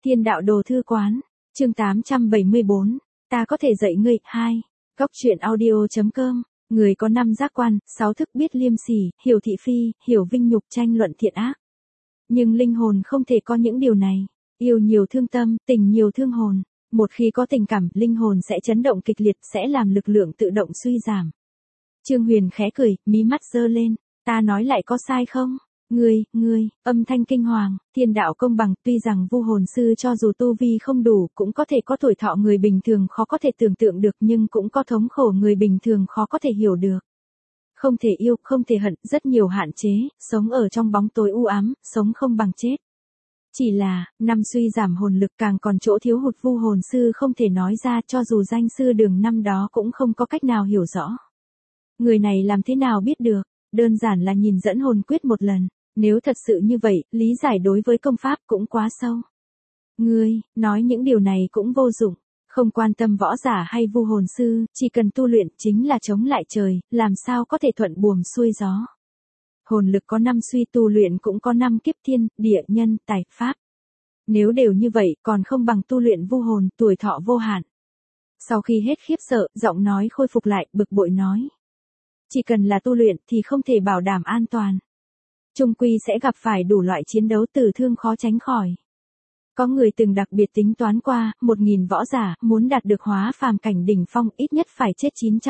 Thiên đạo đồ thư quán, chương 874, ta có thể dạy ngươi, 2. Góc truyện audio.com, người có 5 giác quan, 6 thức biết liêm sỉ, hiểu thị phi, hiểu vinh nhục, tranh luận thiện ác. Nhưng linh hồn không thể có những điều này. Yêu nhiều thương tâm, tình nhiều thương hồn. Một khi có tình cảm, linh hồn sẽ chấn động kịch liệt, sẽ làm lực lượng tự động suy giảm. Trương Huyền khẽ cười, mí mắt giơ lên. Ta nói lại có sai không? Ngươi, âm thanh kinh hoàng, thiên đạo công bằng, tuy rằng vu hồn sư cho dù tu vi không đủ, cũng có thể có tuổi thọ người bình thường khó có thể tưởng tượng được, nhưng cũng có thống khổ người bình thường khó có thể hiểu được. Không thể yêu, không thể hận, rất nhiều hạn chế, sống ở trong bóng tối u ám, sống không bằng chết. Chỉ là, năm suy giảm hồn lực càng còn chỗ thiếu hụt, vu hồn sư không thể nói ra, cho dù danh sư Đường năm đó cũng không có cách nào hiểu rõ. Người này làm thế nào biết được, đơn giản là nhìn dẫn hồn quyết một lần. Nếu thật sự như vậy, lý giải đối với công pháp cũng quá sâu. Ngươi, nói những điều này cũng vô dụng, không quan tâm võ giả hay vu hồn sư, chỉ cần tu luyện chính là chống lại trời, làm sao có thể thuận buồm xuôi gió. Hồn lực có 5 suy, tu luyện cũng có 5 kiếp thiên, địa, nhân, tài, pháp. Nếu đều như vậy, còn không bằng tu luyện vu hồn, tuổi thọ vô hạn. Sau khi hết khiếp sợ, giọng nói khôi phục lại, bực bội nói. Chỉ cần là tu luyện thì không thể bảo đảm an toàn. Chung quy sẽ gặp phải đủ loại chiến đấu tử thương khó tránh khỏi. Có người từng đặc biệt tính toán qua, 1.000 võ giả, muốn đạt được hóa phàm cảnh đỉnh phong ít nhất phải chết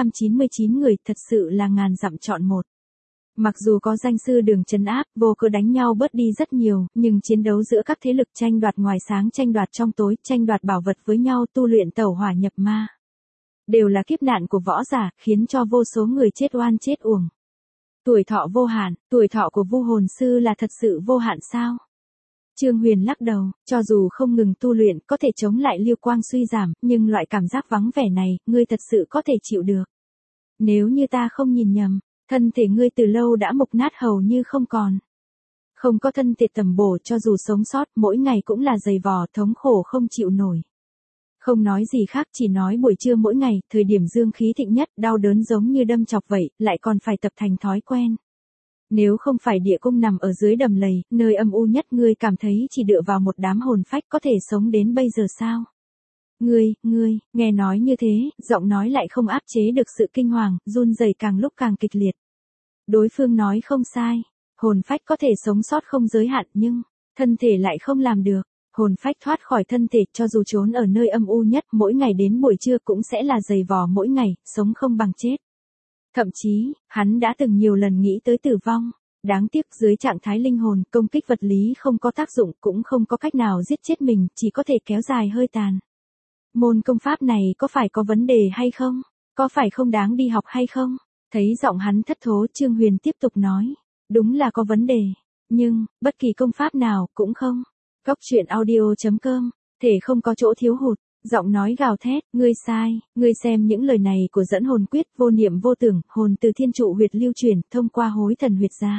999 người, thật sự là ngàn dặm chọn một. Mặc dù có danh sư Đường trấn áp, vô cớ đánh nhau bớt đi rất nhiều, nhưng chiến đấu giữa các thế lực tranh đoạt ngoài sáng, tranh đoạt trong tối, tranh đoạt bảo vật với nhau, tu luyện tẩu hỏa nhập ma. Đều là kiếp nạn của võ giả, khiến cho vô số người chết oan chết uổng. Tuổi thọ vô hạn, tuổi thọ của vu hồn sư là thật sự vô hạn sao? Trương Huyền lắc đầu, cho dù không ngừng tu luyện, có thể chống lại liêu quang suy giảm, nhưng loại cảm giác vắng vẻ này, ngươi thật sự có thể chịu được. Nếu như ta không nhìn nhầm, thân thể ngươi từ lâu đã mục nát hầu như không còn. Không có thân thể tầm bổ, cho dù sống sót, mỗi ngày cũng là dày vò, thống khổ không chịu nổi. Không nói gì khác, chỉ nói buổi trưa mỗi ngày, thời điểm dương khí thịnh nhất, đau đớn giống như đâm chọc vậy, lại còn phải tập thành thói quen. Nếu không phải địa cung nằm ở dưới đầm lầy, nơi âm u nhất, ngươi cảm thấy chỉ dựa vào một đám hồn phách có thể sống đến bây giờ sao? Ngươi, nghe nói như thế, giọng nói lại không áp chế được sự kinh hoàng, run rẩy càng lúc càng kịch liệt. Đối phương nói không sai, hồn phách có thể sống sót không giới hạn, nhưng thân thể lại không làm được. Hồn phách thoát khỏi thân thể, cho dù trốn ở nơi âm u nhất, mỗi ngày đến buổi trưa cũng sẽ là dày vò mỗi ngày, sống không bằng chết. Thậm chí, hắn đã từng nhiều lần nghĩ tới tử vong. Đáng tiếc dưới trạng thái linh hồn, công kích vật lý không có tác dụng, cũng không có cách nào giết chết mình, chỉ có thể kéo dài hơi tàn. Môn công pháp này có phải có vấn đề hay không? Có phải không đáng đi học hay không? Thấy giọng hắn thất thố, Trương Huyền tiếp tục nói. Đúng là có vấn đề. Nhưng, bất kỳ công pháp nào, cũng không. Góc truyện audio.com, thể không có chỗ thiếu hụt, giọng nói gào thét, ngươi sai, ngươi xem những lời này của dẫn hồn quyết, vô niệm vô tưởng, hồn từ thiên trụ huyệt lưu truyền, thông qua hối thần huyệt ra.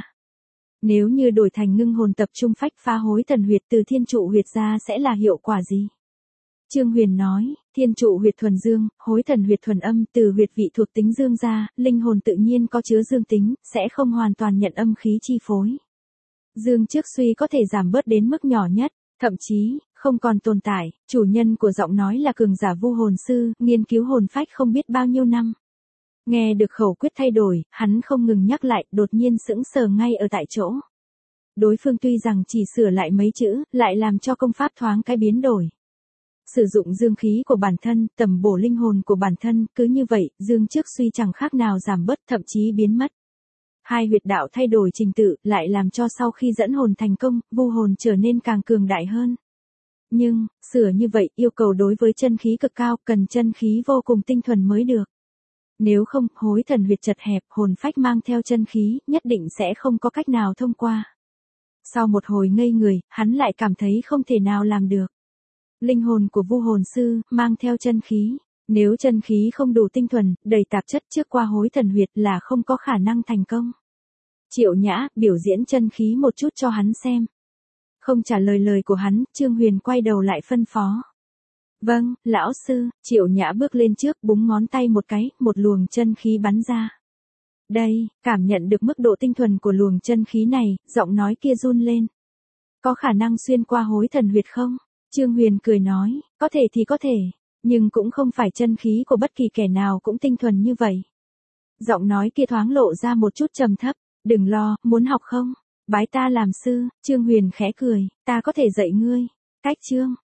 Nếu như đổi thành ngưng hồn tập trung phách phá hối thần huyệt từ thiên trụ huyệt ra sẽ là hiệu quả gì? Trương Huyền nói, thiên trụ huyệt thuần dương, hối thần huyệt thuần âm, từ huyệt vị thuộc tính dương ra, linh hồn tự nhiên có chứa dương tính, sẽ không hoàn toàn nhận âm khí chi phối. Dương trước suy có thể giảm bớt đến mức nhỏ nhất, thậm chí, không còn tồn tại, chủ nhân của giọng nói là cường giả vu hồn sư, nghiên cứu hồn phách không biết bao nhiêu năm. Nghe được khẩu quyết thay đổi, hắn không ngừng nhắc lại, đột nhiên sững sờ ngay ở tại chỗ. Đối phương tuy rằng chỉ sửa lại mấy chữ, lại làm cho công pháp thoáng cái biến đổi. Sử dụng dương khí của bản thân, tầm bổ linh hồn của bản thân, cứ như vậy, dương trước suy chẳng khác nào giảm bớt, thậm chí biến mất. Hai huyệt đạo thay đổi trình tự, lại làm cho sau khi dẫn hồn thành công, vu hồn trở nên càng cường đại hơn. Nhưng, sửa như vậy, yêu cầu đối với chân khí cực cao, cần chân khí vô cùng tinh thuần mới được. Nếu không, hối thần huyệt chật hẹp, hồn phách mang theo chân khí, nhất định sẽ không có cách nào thông qua. Sau một hồi ngây người, hắn lại cảm thấy không thể nào làm được. Linh hồn của vu hồn sư, mang theo chân khí. Nếu chân khí không đủ tinh thuần, đầy tạp chất trước qua hối thần huyệt là không có khả năng thành công. Triệu Nhã, biểu diễn chân khí một chút cho hắn xem. Không trả lời lời của hắn, Trương Huyền quay đầu lại phân phó. Vâng, lão sư, Triệu Nhã bước lên trước, búng ngón tay một cái, một luồng chân khí bắn ra. Đây, cảm nhận được mức độ tinh thuần của luồng chân khí này, giọng nói kia run lên. Có khả năng xuyên qua hối thần huyệt không? Trương Huyền cười nói, có thể thì có thể, nhưng cũng không phải chân khí của bất kỳ kẻ nào cũng tinh thuần như vậy. Giọng nói kia thoáng lộ ra một chút trầm thấp, đừng lo, muốn học không? Bái ta làm sư, Trương Huyền khẽ cười, ta có thể dạy ngươi. Cách chương